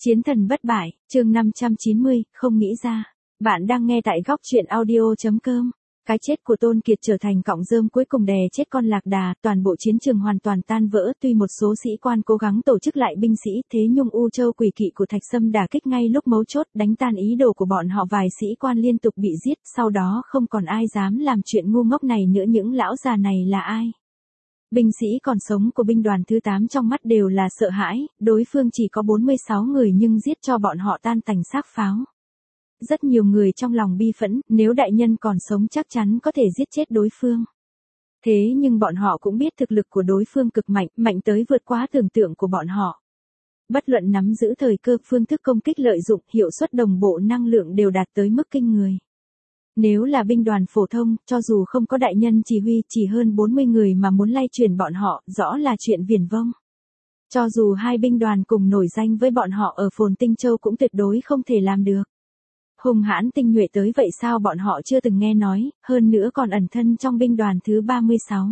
Chiến thần bất bại, chương 590, không nghĩ ra. Bạn đang nghe tại góc truyện audio.com. Cái chết của Tôn Kiệt trở thành cọng rơm cuối cùng đè chết con lạc đà, toàn bộ chiến trường hoàn toàn tan vỡ. Tuy một số sĩ quan cố gắng tổ chức lại binh sĩ, thế nhưng U Châu Quỷ Kỵ của Thạch Sâm đả kích ngay lúc mấu chốt, đánh tan ý đồ của bọn họ. Vài sĩ quan liên tục bị giết, sau đó không còn ai dám làm chuyện ngu ngốc này nữa. Những lão già này là ai? Binh sĩ còn sống của binh đoàn thứ 8 trong mắt đều là sợ hãi, đối phương chỉ có 46 người nhưng giết cho bọn họ tan tành xác pháo. Rất nhiều người trong lòng bi phẫn, nếu đại nhân còn sống chắc chắn có thể giết chết đối phương. Thế nhưng bọn họ cũng biết thực lực của đối phương cực mạnh, mạnh tới vượt quá tưởng tượng của bọn họ. Bất luận nắm giữ thời cơ, phương thức công kích lợi dụng, hiệu suất đồng bộ, năng lượng đều đạt tới mức kinh người. Nếu là binh đoàn phổ thông, cho dù không có đại nhân chỉ huy, chỉ hơn 40 người mà muốn lay chuyển bọn họ, rõ là chuyện viển vông. Cho dù hai binh đoàn cùng nổi danh với bọn họ ở Phồn Tinh Châu cũng tuyệt đối không thể làm được. Hùng hãn tinh nhuệ tới vậy sao bọn họ chưa từng nghe nói, hơn nữa còn ẩn thân trong binh đoàn thứ 36.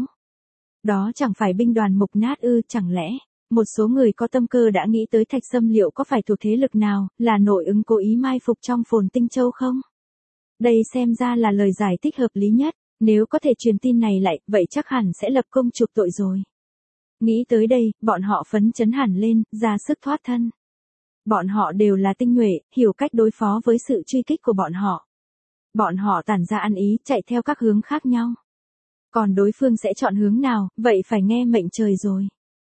Đó chẳng phải binh đoàn mục nát ư? Chẳng lẽ một số người có tâm cơ đã nghĩ tới Thạch Sâm liệu có phải thuộc thế lực nào, là nội ứng cố ý mai phục trong Phồn Tinh Châu không? Đây xem ra là lời giải thích hợp lý nhất, nếu có thể truyền tin này lại, vậy chắc hẳn sẽ lập công chuộc tội rồi. Nghĩ tới đây, bọn họ phấn chấn hẳn lên, ra sức thoát thân. Bọn họ đều là tinh nhuệ, hiểu cách đối phó với sự truy kích của bọn họ. Bọn họ tản ra ăn ý, chạy theo các hướng khác nhau. Còn đối phương sẽ chọn hướng nào, vậy phải nghe mệnh trời rồi.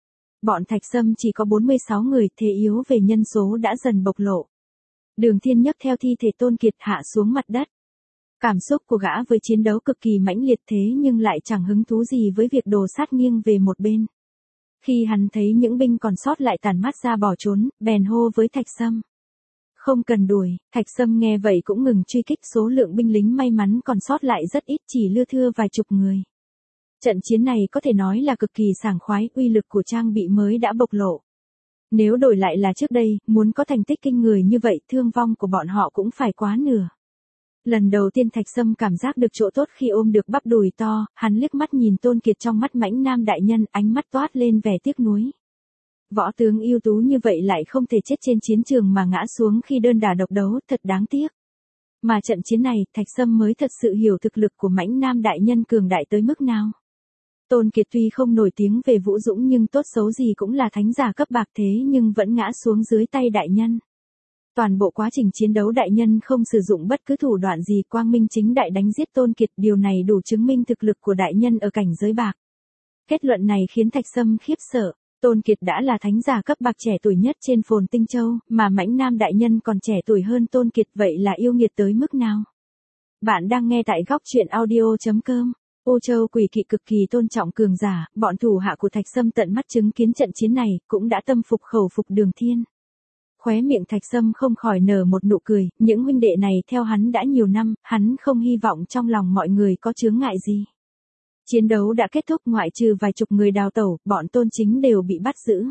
Bọn Thạch Sâm chỉ có 46 người, thế yếu về nhân số đã dần bộc lộ. Đường Thiên nhấc theo thi thể Tôn Kiệt hạ xuống mặt đất. Cảm xúc của gã với chiến đấu cực kỳ mãnh liệt, thế nhưng lại chẳng hứng thú gì với việc đổ sát nghiêng về một bên. Khi hắn thấy những binh còn sót lại tản mắt ra bỏ trốn, bèn hô với Thạch Sâm. Không cần đuổi. Thạch Sâm nghe vậy cũng ngừng truy kích, số lượng binh lính may mắn còn sót lại rất ít, chỉ lưa thưa vài chục người. Trận chiến này có thể nói là cực kỳ sảng khoái, uy lực của trang bị mới đã bộc lộ. Nếu đổi lại là trước đây, muốn có thành tích kinh người như vậy, thương vong của bọn họ cũng phải quá nửa. Lần đầu tiên Thạch Sâm cảm giác được chỗ tốt khi ôm được bắp đùi to, hắn liếc mắt nhìn Tôn Kiệt trong mắt mãnh nam đại nhân, ánh mắt toát lên vẻ tiếc nuối. Võ tướng ưu tú như vậy lại không thể chết trên chiến trường mà ngã xuống khi đơn đả độc đấu, thật đáng tiếc. Mà trận chiến này, Thạch Sâm mới thật sự hiểu thực lực của mãnh nam đại nhân cường đại tới mức nào. Tôn Kiệt tuy không nổi tiếng về vũ dũng nhưng tốt xấu gì cũng là thánh giả cấp bạc, thế nhưng vẫn ngã xuống dưới tay đại nhân. Toàn bộ quá trình chiến đấu đại nhân không sử dụng bất cứ thủ đoạn gì, quang minh chính đại đánh giết Tôn Kiệt, điều này đủ chứng minh thực lực của đại nhân ở cảnh giới bạc. Kết luận này khiến Thạch Sâm khiếp sợ, Tôn Kiệt đã là thánh giả cấp bạc trẻ tuổi nhất trên Phồn Tinh Châu, mà mãnh nam đại nhân còn trẻ tuổi hơn Tôn Kiệt, vậy là yêu nghiệt tới mức nào? Bạn đang nghe tại góc truyện audio.com. U Châu Quỷ Kỵ cực kỳ tôn trọng cường giả, bọn thủ hạ của Thạch Sâm tận mắt chứng kiến trận chiến này, cũng đã tâm phục khẩu phục Đường Thiên. Khóe miệng Thạch Sâm không khỏi nở một nụ cười, những huynh đệ này theo hắn đã nhiều năm, hắn không hy vọng trong lòng mọi người có chướng ngại gì. Chiến đấu đã kết thúc, ngoại trừ vài chục người đào tẩu, bọn Tôn Chính đều bị bắt giữ.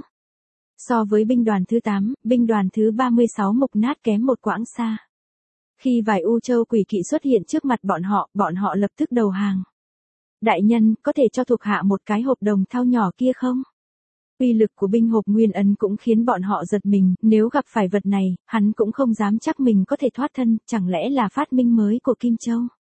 So với binh đoàn thứ 8, binh đoàn thứ 36 mục nát kém một quãng xa. Khi vài U Châu Quỷ Kỵ xuất hiện trước mặt bọn họ lập tức đầu hàng. Đại nhân, có thể cho thuộc hạ một cái hộp đồng thau nhỏ kia không? Uy lực của binh hộp nguyên ấn cũng khiến bọn họ giật mình, nếu gặp phải vật này, hắn cũng không dám chắc mình có thể thoát thân, chẳng lẽ là phát minh mới của Kim Châu?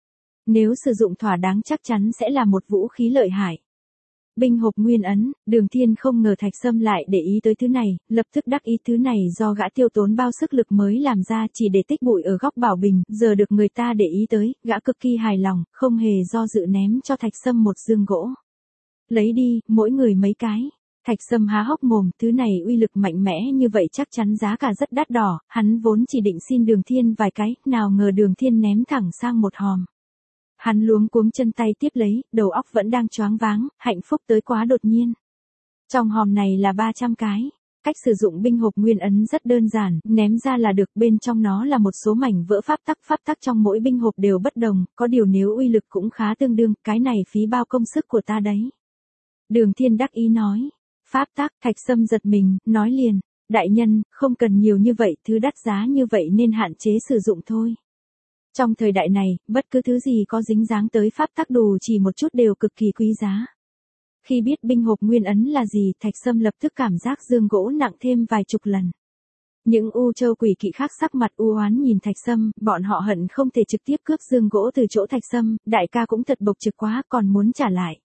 Nếu sử dụng thỏa đáng chắc chắn sẽ là một vũ khí lợi hại. Binh hộp nguyên ấn, Đường Thiên không ngờ Thạch Sâm lại để ý tới thứ này, lập tức đắc ý, thứ này do gã tiêu tốn bao sức lực mới làm ra chỉ để tích bụi ở góc bảo bình, giờ được người ta để ý tới, gã cực kỳ hài lòng, không hề do dự ném cho Thạch Sâm một dương gỗ. Lấy đi, mỗi người mấy cái. Thạch Sâm há hốc mồm, thứ này uy lực mạnh mẽ như vậy chắc chắn giá cả rất đắt đỏ, hắn vốn chỉ định xin Đường Thiên vài cái, nào ngờ Đường Thiên ném thẳng sang một hòm. Hắn luống cuống chân tay tiếp lấy, đầu óc vẫn đang choáng váng, hạnh phúc tới quá đột nhiên. Trong hòm này là 300 cái. Cách sử dụng binh hộp nguyên ấn rất đơn giản, ném ra là được, bên trong nó là một số mảnh vỡ pháp tắc trong mỗi binh hộp đều bất đồng, có điều nếu uy lực cũng khá tương đương, cái này phí bao công sức của ta đấy. Đường Thiên đắc ý nói. Pháp tắc, Thạch Sâm giật mình, nói liền, đại nhân, không cần nhiều như vậy, thứ đắt giá như vậy nên hạn chế sử dụng thôi. Trong thời đại này, bất cứ thứ gì có dính dáng tới pháp tắc dù chỉ một chút đều cực kỳ quý giá. Khi biết binh hộp nguyên ấn là gì, Thạch Sâm lập tức cảm giác dương gỗ nặng thêm vài chục lần. Những U Châu quỷ kỵ khác sắc mặt u oán nhìn Thạch Sâm, bọn họ hận không thể trực tiếp cướp dương gỗ từ chỗ Thạch Sâm, đại ca cũng thật bộc trực quá, còn muốn trả lại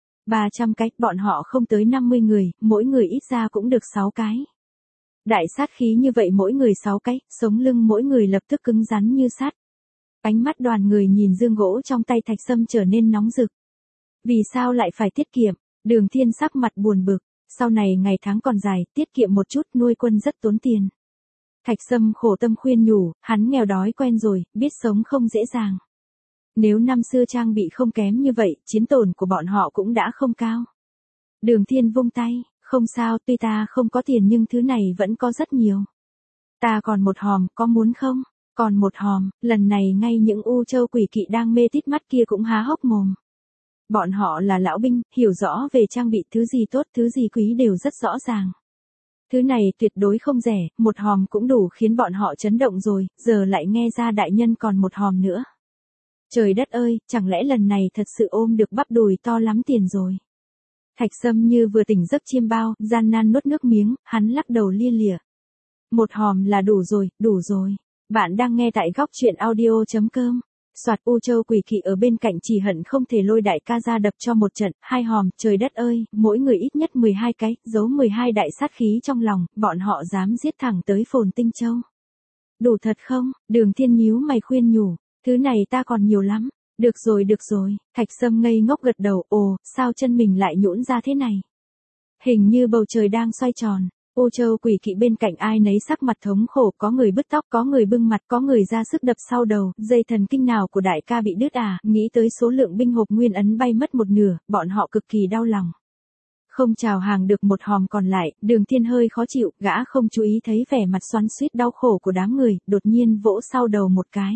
300 cái, bọn họ không tới 50 người, mỗi người ít ra cũng được 6 cái. Đại sát khí như vậy mỗi người 6 cái, sống lưng mỗi người lập tức cứng rắn như sắt. Ánh mắt đoàn người nhìn dương gỗ trong tay Thạch Sâm trở nên nóng rực. Vì sao lại phải tiết kiệm? Đường Thiên sắc mặt buồn bực, sau này ngày tháng còn dài, tiết kiệm một chút, nuôi quân rất tốn tiền. Thạch Sâm khổ tâm khuyên nhủ, hắn nghèo đói quen rồi, biết sống không dễ dàng. Nếu năm xưa trang bị không kém như vậy, chiến tổn của bọn họ cũng đã không cao. Đường Thiên vung tay, không sao, tuy ta không có tiền nhưng thứ này vẫn có rất nhiều. Ta còn một hòm, có muốn không? Còn một hòm, lần này ngay những U Châu quỷ kỵ đang mê tít mắt kia cũng há hốc mồm. Bọn họ là lão binh, hiểu rõ về trang bị, thứ gì tốt, thứ gì quý đều rất rõ ràng. Thứ này tuyệt đối không rẻ, một hòm cũng đủ khiến bọn họ chấn động rồi, giờ lại nghe ra đại nhân còn một hòm nữa. Trời đất ơi, chẳng lẽ lần này thật sự ôm được bắp đùi to lắm tiền rồi. Thạch Sâm như vừa tỉnh giấc chiêm bao, gian nan nuốt nước miếng, hắn lắc đầu lia lịa. Một hòm là đủ rồi, đủ rồi. Bạn đang nghe tại góc truyện audio.com. Soạt U Châu quỷ kỵ ở bên cạnh chỉ hận không thể lôi đại ca ra đập cho một trận, 2 hòm, trời đất ơi, mỗi người ít nhất 12 cái, giấu 12 đại sát khí trong lòng, bọn họ dám giết thẳng tới Phồn Tinh Châu. Đủ thật không? Đường Thiên nhíu mày khuyên nhủ, thứ này ta còn nhiều lắm. Được rồi, Thạch Sâm ngây ngốc gật đầu, ồ, sao chân mình lại nhũn ra thế này? Hình như bầu trời đang xoay tròn. U Châu quỷ kỵ bên cạnh ai nấy sắc mặt thống khổ, có người bứt tóc, có người bưng mặt, có người ra sức đập sau đầu, dây thần kinh nào của đại ca bị đứt à, nghĩ tới số lượng binh hộp nguyên ấn bay mất một nửa, bọn họ cực kỳ đau lòng. Không chào hàng được một hòm còn lại, Đường Thiên hơi khó chịu, gã không chú ý thấy vẻ mặt xoắn xuýt đau khổ của đám người, đột nhiên vỗ sau đầu một cái.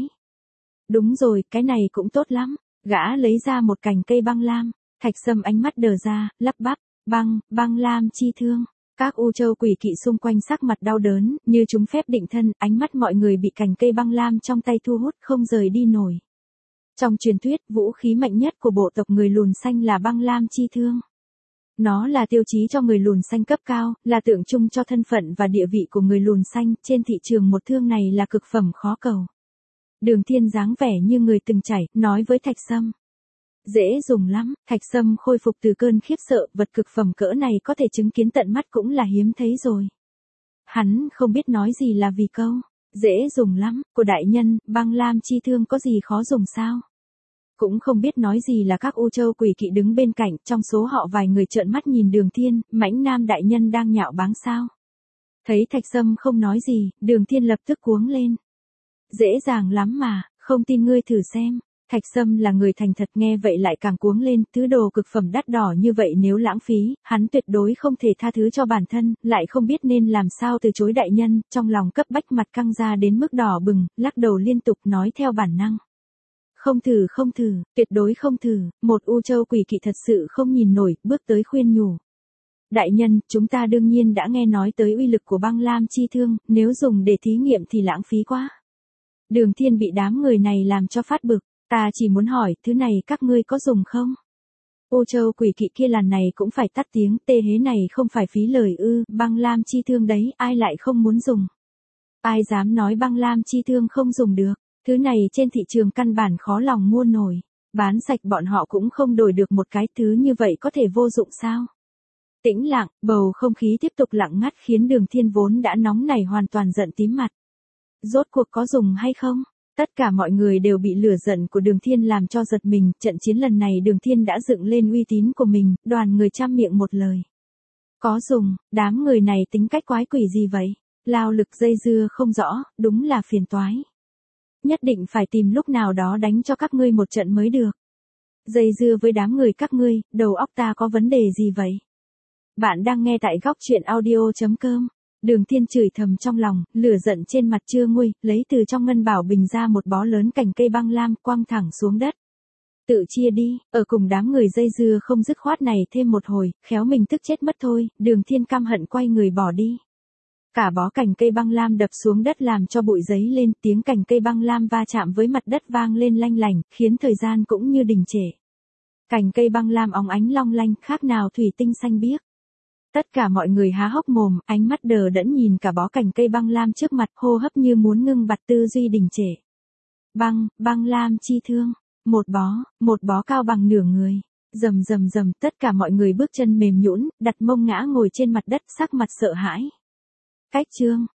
Đúng rồi, cái này cũng tốt lắm, gã lấy ra một cành cây băng lam, Thạch Sâm ánh mắt đờ ra, lắp bắp, băng lam chi thương. Các U Châu quỷ kỵ xung quanh sắc mặt đau đớn, như chúng phép định thân, ánh mắt mọi người bị cành cây băng lam trong tay thu hút không rời đi nổi. Trong truyền thuyết, vũ khí mạnh nhất của bộ tộc người lùn xanh là băng lam chi thương. Nó là tiêu chí cho người lùn xanh cấp cao, là tượng trưng cho thân phận và địa vị của người lùn xanh, trên thị trường một thương này là cực phẩm khó cầu. Đường Thiên dáng vẻ như người từng trải, nói với Thạch Sâm. Dễ dùng lắm, Thạch Sâm khôi phục từ cơn khiếp sợ, vật cực phẩm cỡ này có thể chứng kiến tận mắt cũng là hiếm thấy rồi. Hắn không biết nói gì là vì câu, dễ dùng lắm, của đại nhân, băng lam chi thương có gì khó dùng sao? Cũng không biết nói gì là các U Châu quỷ kỵ đứng bên cạnh, trong số họ vài người trợn mắt nhìn Đường Thiên, Mãnh Nam đại nhân đang nhạo báng sao? Thấy Thạch Sâm không nói gì, Đường Thiên lập tức cuống lên. Dễ dàng lắm mà, không tin ngươi thử xem. Thạch Sâm là người thành thật, nghe vậy lại càng cuống lên, thứ đồ cực phẩm đắt đỏ như vậy nếu lãng phí, hắn tuyệt đối không thể tha thứ cho bản thân, lại không biết nên làm sao từ chối đại nhân, trong lòng cấp bách mặt căng ra đến mức đỏ bừng, lắc đầu liên tục nói theo bản năng. Không thử, tuyệt đối không thử, một U Châu quỷ kỵ thật sự không nhìn nổi, bước tới khuyên nhủ. Đại nhân, chúng ta đương nhiên đã nghe nói tới uy lực của băng lam chi thương, nếu dùng để thí nghiệm thì lãng phí quá. Đường Thiên bị đám người này làm cho phát bực. Ta chỉ muốn hỏi, thứ này các ngươi có dùng không? U Châu quỷ kỵ kia lần này cũng phải tắt tiếng, tê hế này không phải phí lời ư, băng lam chi thương đấy, ai lại không muốn dùng? Ai dám nói băng lam chi thương không dùng được, thứ này trên thị trường căn bản khó lòng mua nổi, bán sạch bọn họ cũng không đổi được một cái, thứ như vậy có thể vô dụng sao? Tĩnh lặng, bầu không khí tiếp tục lặng ngắt khiến Đường Thiên vốn đã nóng nảy hoàn toàn giận tím mặt. Rốt cuộc có dùng hay không? Tất cả mọi người đều bị lửa giận của Đường Thiên làm cho giật mình, trận chiến lần này Đường Thiên đã dựng lên uy tín của mình, đoàn người trăm miệng một lời. Có dùng, đám người này tính cách quái quỷ gì vậy? Lao lực dây dưa không rõ, đúng là phiền toái. Nhất định phải tìm lúc nào đó đánh cho các ngươi một trận mới được. Dây dưa với đám người các ngươi, đầu óc ta có vấn đề gì vậy? Bạn đang nghe tại góc truyện audio.com. Đường Thiên chửi thầm trong lòng, lửa giận trên mặt chưa nguôi, lấy từ trong ngân bảo bình ra một bó lớn cành cây băng lam, quăng thẳng xuống đất. Tự chia đi, ở cùng đám người dây dưa không dứt khoát này thêm một hồi, khéo mình tức chết mất thôi, Đường Thiên căm hận quay người bỏ đi. Cả bó cành cây băng lam đập xuống đất làm cho bụi giấy lên, tiếng cành cây băng lam va chạm với mặt đất vang lên lanh lành, khiến thời gian cũng như đình trệ. Cành cây băng lam óng ánh long lanh, khác nào thủy tinh xanh biếc. Tất cả mọi người há hốc mồm, ánh mắt đờ đẫn nhìn cả bó cành cây băng lam trước mặt, hô hấp như muốn ngưng bặt, tư duy đình trệ. Băng lam chi thương, một bó cao bằng nửa người. Rầm rầm rầm, tất cả mọi người bước chân mềm nhũn, đặt mông ngã ngồi trên mặt đất, sắc mặt sợ hãi. Cách chương